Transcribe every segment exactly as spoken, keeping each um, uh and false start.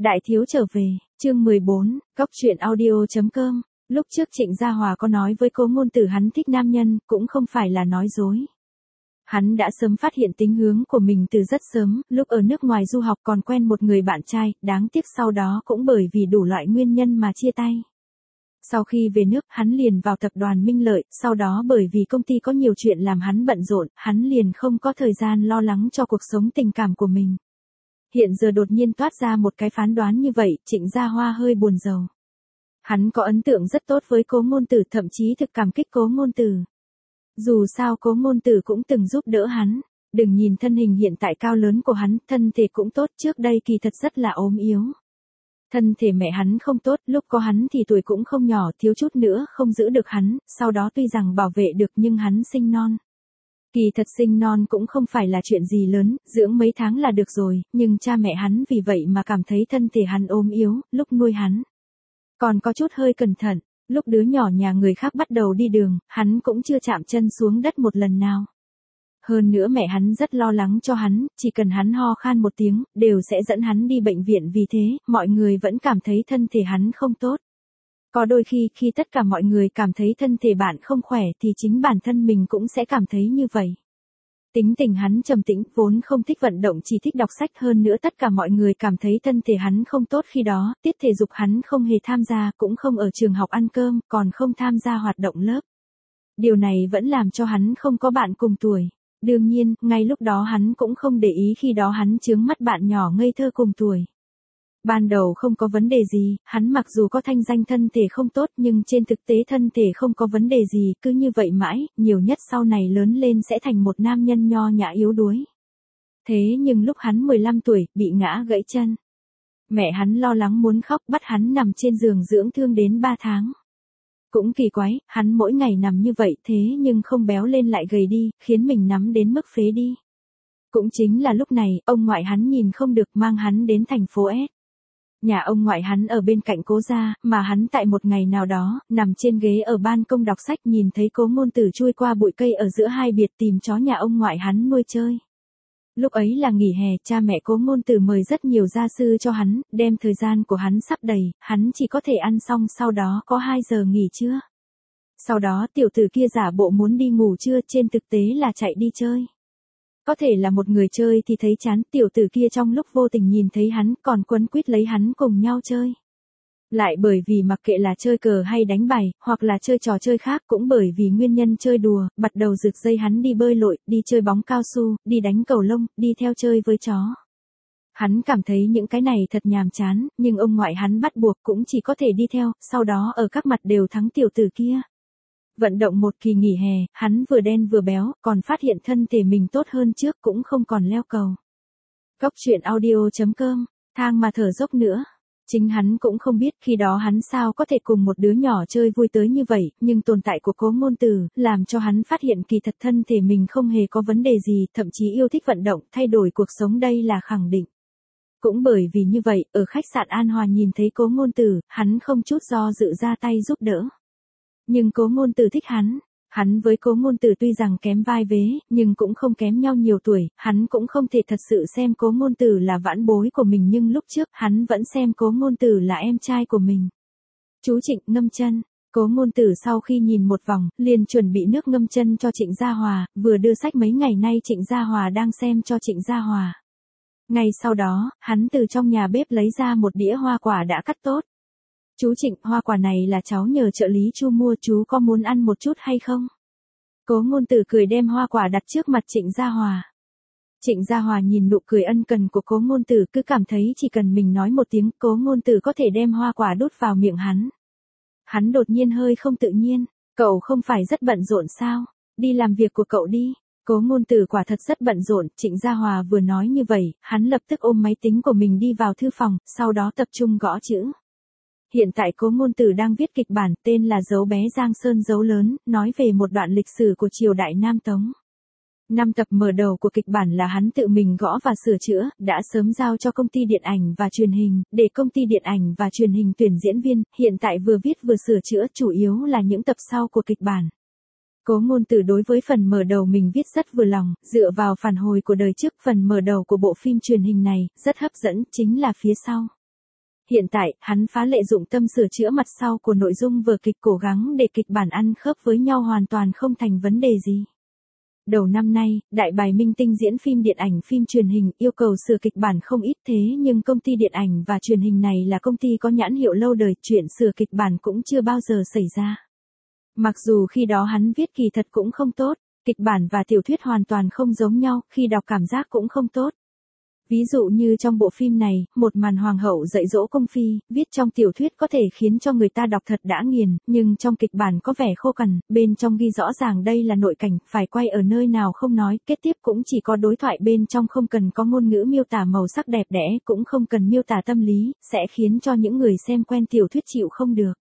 Đại thiếu trở về, chương mười bốn, cóc truyện audio chấm com. Lúc trước Trịnh Gia Hòa có nói với Cố Ngôn Tử hắn thích nam nhân, cũng không phải là nói dối. Hắn đã sớm phát hiện tính hướng của mình từ rất sớm, lúc ở nước ngoài du học còn quen một người bạn trai, đáng tiếc sau đó cũng bởi vì đủ loại nguyên nhân mà chia tay. Sau khi về nước, hắn liền vào tập đoàn Minh Lợi, sau đó bởi vì công ty có nhiều chuyện làm hắn bận rộn, hắn liền không có thời gian lo lắng cho cuộc sống tình cảm của mình. Hiện giờ đột nhiên toát ra một cái phán đoán như vậy, Trịnh Gia Hoa hơi buồn rầu. Hắn có ấn tượng rất tốt với Cố Ngôn Tử, thậm chí thực cảm kích Cố Ngôn Tử. Dù sao Cố Ngôn Tử cũng từng giúp đỡ hắn. Đừng nhìn thân hình hiện tại cao lớn của hắn, thân thể cũng tốt, trước đây kỳ thật rất là ốm yếu. Thân thể mẹ hắn không tốt, lúc có hắn thì tuổi cũng không nhỏ, thiếu chút nữa không giữ được hắn, sau đó tuy rằng bảo vệ được nhưng hắn sinh non. Kỳ thật sinh non cũng không phải là chuyện gì lớn, dưỡng mấy tháng là được rồi, nhưng cha mẹ hắn vì vậy mà cảm thấy thân thể hắn ốm yếu, lúc nuôi hắn. Còn có chút hơi cẩn thận, lúc đứa nhỏ nhà người khác bắt đầu đi đường, hắn cũng chưa chạm chân xuống đất một lần nào. Hơn nữa mẹ hắn rất lo lắng cho hắn, chỉ cần hắn ho khan một tiếng, đều sẽ dẫn hắn đi bệnh viện, vì thế, mọi người vẫn cảm thấy thân thể hắn không tốt. Có đôi khi, khi tất cả mọi người cảm thấy thân thể bạn không khỏe thì chính bản thân mình cũng sẽ cảm thấy như vậy. Tính tình hắn trầm tĩnh, vốn không thích vận động, chỉ thích đọc sách, hơn nữa tất cả mọi người cảm thấy thân thể hắn không tốt khi đó, tiết thể dục hắn không hề tham gia, cũng không ở trường học ăn cơm, còn không tham gia hoạt động lớp. Điều này vẫn làm cho hắn không có bạn cùng tuổi. Đương nhiên, ngay lúc đó hắn cũng không để ý, khi đó hắn chướng mắt bạn nhỏ ngây thơ cùng tuổi. Ban đầu không có vấn đề gì, hắn mặc dù có thanh danh thân thể không tốt nhưng trên thực tế thân thể không có vấn đề gì, cứ như vậy mãi, nhiều nhất sau này lớn lên sẽ thành một nam nhân nho nhã yếu đuối. Thế nhưng lúc hắn mười lăm tuổi, bị ngã gãy chân. Mẹ hắn lo lắng muốn khóc, bắt hắn nằm trên giường dưỡng thương đến ba tháng. Cũng kỳ quái, hắn mỗi ngày nằm như vậy thế nhưng không béo lên lại gầy đi, khiến mình nắm đến mức phế đi. Cũng chính là lúc này, ông ngoại hắn nhìn không được, mang hắn đến thành phố S. Nhà ông ngoại hắn ở bên cạnh Cố gia, mà hắn tại một ngày nào đó, nằm trên ghế ở ban công đọc sách, nhìn thấy Cố Ngôn Tử chui qua bụi cây ở giữa hai biệt tìm chó nhà ông ngoại hắn nuôi chơi. Lúc ấy là nghỉ hè, cha mẹ Cố Ngôn Tử mời rất nhiều gia sư cho hắn, đem thời gian của hắn sắp đầy, hắn chỉ có thể ăn xong sau đó có hai giờ nghỉ trưa. Sau đó tiểu tử kia giả bộ muốn đi ngủ trưa, trên thực tế là chạy đi chơi. Có thể là một người chơi thì thấy chán, tiểu tử kia trong lúc vô tình nhìn thấy hắn còn quấn quýt lấy hắn cùng nhau chơi. Lại bởi vì mặc kệ là chơi cờ hay đánh bài, hoặc là chơi trò chơi khác, cũng bởi vì nguyên nhân chơi đùa, bắt đầu rực dây hắn đi bơi lội, đi chơi bóng cao su, đi đánh cầu lông, đi theo chơi với chó. Hắn cảm thấy những cái này thật nhàm chán, nhưng ông ngoại hắn bắt buộc cũng chỉ có thể đi theo, sau đó ở các mặt đều thắng tiểu tử kia. Vận động một kỳ nghỉ hè, hắn vừa đen vừa béo, còn phát hiện thân thể mình tốt hơn trước, cũng không còn leo cầu. Cóc truyện audio chấm com, thang mà thở dốc nữa. Chính hắn cũng không biết khi đó hắn sao có thể cùng một đứa nhỏ chơi vui tới như vậy, nhưng tồn tại của Cố Ngôn Tử, làm cho hắn phát hiện kỳ thật thân thể mình không hề có vấn đề gì, thậm chí yêu thích vận động, thay đổi cuộc sống, đây là khẳng định. Cũng bởi vì như vậy, ở khách sạn An Hòa nhìn thấy Cố Ngôn Tử, hắn không chút do dự ra tay giúp đỡ. Nhưng Cố Ngôn Tử thích hắn. Hắn với Cố Ngôn Tử tuy rằng kém vai vế, nhưng cũng không kém nhau nhiều tuổi, hắn cũng không thể thật sự xem Cố Ngôn Tử là vãn bối của mình, nhưng lúc trước, hắn vẫn xem Cố Ngôn Tử là em trai của mình. Chú Trịnh, ngâm chân. Cố Ngôn Tử sau khi nhìn một vòng, liền chuẩn bị nước ngâm chân cho Trịnh Gia Hòa, vừa đưa sách mấy ngày nay Trịnh Gia Hòa đang xem cho Trịnh Gia Hòa. Ngay sau đó, hắn từ trong nhà bếp lấy ra một đĩa hoa quả đã cắt tốt. Chú Trịnh, hoa quả này là cháu nhờ trợ lý Chu mua, chú có muốn ăn một chút hay không? Cố Ngôn Tử cười đem hoa quả đặt trước mặt Trịnh Gia Hòa. Trịnh Gia Hòa nhìn nụ cười ân cần của Cố Ngôn Tử, cứ cảm thấy chỉ cần mình nói một tiếng, Cố Ngôn Tử có thể đem hoa quả đút vào miệng hắn. Hắn đột nhiên hơi không tự nhiên, cậu không phải rất bận rộn sao? Đi làm việc của cậu đi. Cố Ngôn Tử quả thật rất bận rộn, Trịnh Gia Hòa vừa nói như vậy, hắn lập tức ôm máy tính của mình đi vào thư phòng, sau đó tập trung gõ chữ. Hiện tại Cố Ngôn Tử đang viết kịch bản, tên là Dấu bé Giang Sơn Dấu lớn, nói về một đoạn lịch sử của triều đại Nam Tống. Năm tập mở đầu của kịch bản là hắn tự mình gõ và sửa chữa, đã sớm giao cho công ty điện ảnh và truyền hình, để công ty điện ảnh và truyền hình tuyển diễn viên, hiện tại vừa viết vừa sửa chữa, chủ yếu là những tập sau của kịch bản. Cố Ngôn Tử đối với phần mở đầu mình viết rất vừa lòng, dựa vào phản hồi của đời trước, phần mở đầu của bộ phim truyền hình này, rất hấp dẫn, chính là phía sau. Hiện tại, hắn phá lệ dụng tâm sửa chữa mặt sau của nội dung vở kịch, cố gắng để kịch bản ăn khớp với nhau hoàn toàn không thành vấn đề gì. Đầu năm nay, đại bài minh tinh diễn phim điện ảnh phim truyền hình yêu cầu sửa kịch bản không ít, thế nhưng công ty điện ảnh và truyền hình này là công ty có nhãn hiệu lâu đời, chuyện sửa kịch bản cũng chưa bao giờ xảy ra. Mặc dù khi đó hắn viết kỳ thật cũng không tốt, kịch bản và tiểu thuyết hoàn toàn không giống nhau, khi đọc cảm giác cũng không tốt. Ví dụ như trong bộ phim này, một màn hoàng hậu dạy dỗ cung phi, viết trong tiểu thuyết có thể khiến cho người ta đọc thật đã nghiền, nhưng trong kịch bản có vẻ khô cằn, bên trong ghi rõ ràng đây là nội cảnh, phải quay ở nơi nào không nói, kết tiếp cũng chỉ có đối thoại bên trong, không cần có ngôn ngữ miêu tả màu sắc đẹp đẽ, cũng không cần miêu tả tâm lý, sẽ khiến cho những người xem quen tiểu thuyết chịu không được.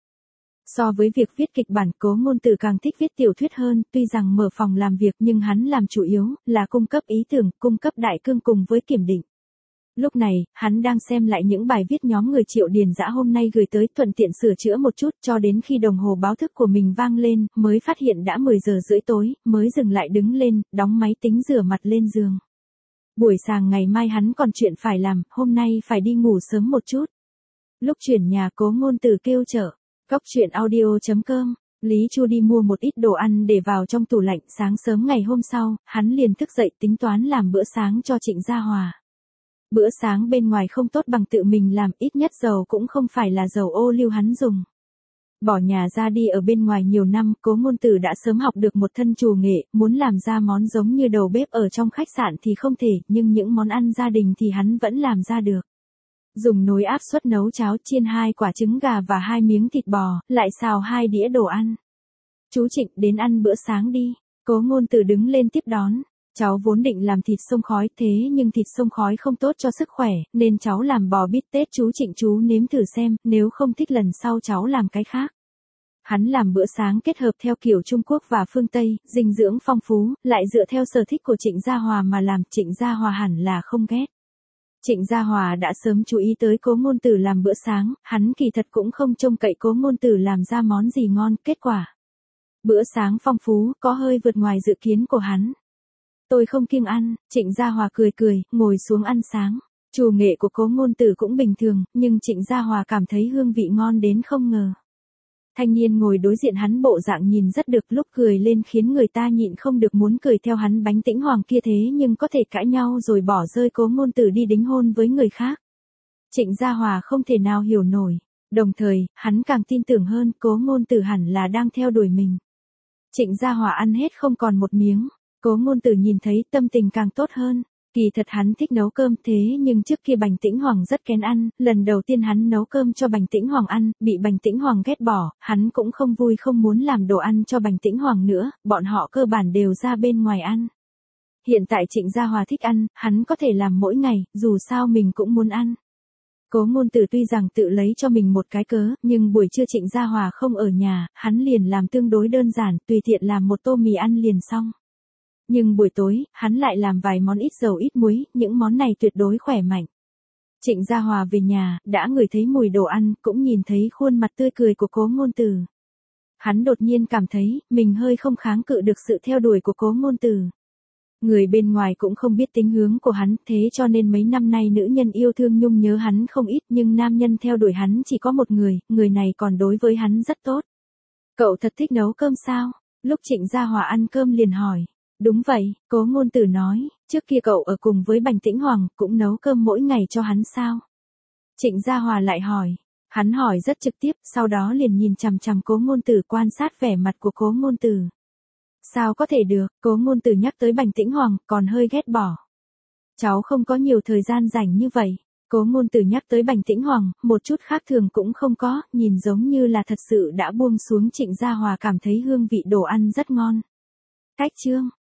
So với việc viết kịch bản, Cố Ngôn Tử càng thích viết tiểu thuyết hơn, tuy rằng mở phòng làm việc nhưng hắn làm chủ yếu là cung cấp ý tưởng, cung cấp đại cương cùng với kiểm định. Lúc này, hắn đang xem lại những bài viết nhóm người Triệu Điền Dã hôm nay gửi tới, thuận tiện sửa chữa một chút, cho đến khi đồng hồ báo thức của mình vang lên, mới phát hiện đã mười giờ rưỡi tối, mới dừng lại đứng lên, đóng máy tính rửa mặt lên giường. Buổi sáng ngày mai hắn còn chuyện phải làm, hôm nay phải đi ngủ sớm một chút. Lúc chuyển nhà, Cố Ngôn Tử kêu chợ. Cóc truyện audio chấm com, Lý Chu đi mua một ít đồ ăn để vào trong tủ lạnh, sáng sớm ngày hôm sau, hắn liền thức dậy tính toán làm bữa sáng cho Trịnh Gia Hòa. Bữa sáng bên ngoài không tốt bằng tự mình làm, ít nhất dầu cũng không phải là dầu ô liu hắn dùng. Bỏ nhà ra đi ở bên ngoài nhiều năm, Cố Ngôn Tử đã sớm học được một thân trù nghệ, muốn làm ra món giống như đầu bếp ở trong khách sạn thì không thể, nhưng những món ăn gia đình thì hắn vẫn làm ra được. Dùng nồi áp suất nấu cháo, chiên hai quả trứng gà và hai miếng thịt bò, lại xào hai đĩa đồ ăn. Chú Trịnh, đến ăn bữa sáng đi. Cố Ngôn Tử đứng lên tiếp đón. Cháu vốn định làm thịt xông khói, thế nhưng thịt xông khói không tốt cho sức khỏe, nên cháu làm bò bít tết. Chú Trịnh, chú nếm thử xem, nếu không thích lần sau cháu làm cái khác. Hắn làm bữa sáng kết hợp theo kiểu Trung Quốc và phương Tây, dinh dưỡng phong phú, lại dựa theo sở thích của Trịnh Gia Hòa mà làm. Trịnh Gia Hòa hẳn là không ghét. Trịnh Gia Hòa đã sớm chú ý tới Cố Ngôn Tử làm bữa sáng, hắn kỳ thật cũng không trông cậy Cố Ngôn Tử làm ra món gì ngon, kết quả. Bữa sáng phong phú, có hơi vượt ngoài dự kiến của hắn. Tôi không kiêng ăn, Trịnh Gia Hòa cười cười, ngồi xuống ăn sáng. Trù nghệ của Cố Ngôn Tử cũng bình thường, nhưng Trịnh Gia Hòa cảm thấy hương vị ngon đến không ngờ. Thanh niên ngồi đối diện hắn bộ dạng nhìn rất được, lúc cười lên khiến người ta nhịn không được muốn cười theo hắn. Bánh Tĩnh Hoàng kia thế nhưng có thể cãi nhau rồi bỏ rơi Cố Ngôn Tử đi đính hôn với người khác. Trịnh Gia Hòa không thể nào hiểu nổi, đồng thời, hắn càng tin tưởng hơn Cố Ngôn Tử hẳn là đang theo đuổi mình. Trịnh Gia Hòa ăn hết không còn một miếng, Cố Ngôn Tử nhìn thấy tâm tình càng tốt hơn. Kỳ thật hắn thích nấu cơm, thế nhưng trước kia Bành Tĩnh Hoàng rất kén ăn, lần đầu tiên hắn nấu cơm cho Bành Tĩnh Hoàng ăn, bị Bành Tĩnh Hoàng ghét bỏ, hắn cũng không vui, không muốn làm đồ ăn cho Bành Tĩnh Hoàng nữa, bọn họ cơ bản đều ra bên ngoài ăn. Hiện tại Trịnh Gia Hòa thích ăn, hắn có thể làm mỗi ngày, dù sao mình cũng muốn ăn. Cố Ngôn Tử tuy rằng tự lấy cho mình một cái cớ, nhưng buổi trưa Trịnh Gia Hòa không ở nhà, hắn liền làm tương đối đơn giản, tùy tiện làm một tô mì ăn liền xong. Nhưng buổi tối, hắn lại làm vài món ít dầu ít muối, những món này tuyệt đối khỏe mạnh. Trịnh Gia Hòa về nhà, đã ngửi thấy mùi đồ ăn, cũng nhìn thấy khuôn mặt tươi cười của Cố Ngôn Tử. Hắn đột nhiên cảm thấy, mình hơi không kháng cự được sự theo đuổi của Cố Ngôn Tử. Người bên ngoài cũng không biết tính hướng của hắn, thế cho nên mấy năm nay nữ nhân yêu thương nhung nhớ hắn không ít, nhưng nam nhân theo đuổi hắn chỉ có một người, người này còn đối với hắn rất tốt. Cậu thật thích nấu cơm sao? Lúc Trịnh Gia Hòa ăn cơm liền hỏi. Đúng vậy, Cố Ngôn Tử nói, trước kia cậu ở cùng với Bành Tĩnh Hoàng, cũng nấu cơm mỗi ngày cho hắn sao? Trịnh Gia Hòa lại hỏi, hắn hỏi rất trực tiếp, sau đó liền nhìn chằm chằm Cố Ngôn Tử, quan sát vẻ mặt của Cố Ngôn Tử. Sao có thể được, Cố Ngôn Tử nhắc tới Bành Tĩnh Hoàng, còn hơi ghét bỏ. Cháu không có nhiều thời gian rảnh như vậy. Cố Ngôn Tử nhắc tới Bành Tĩnh Hoàng, một chút khác thường cũng không có, nhìn giống như là thật sự đã buông xuống. Trịnh Gia Hòa cảm thấy hương vị đồ ăn rất ngon. Cách chương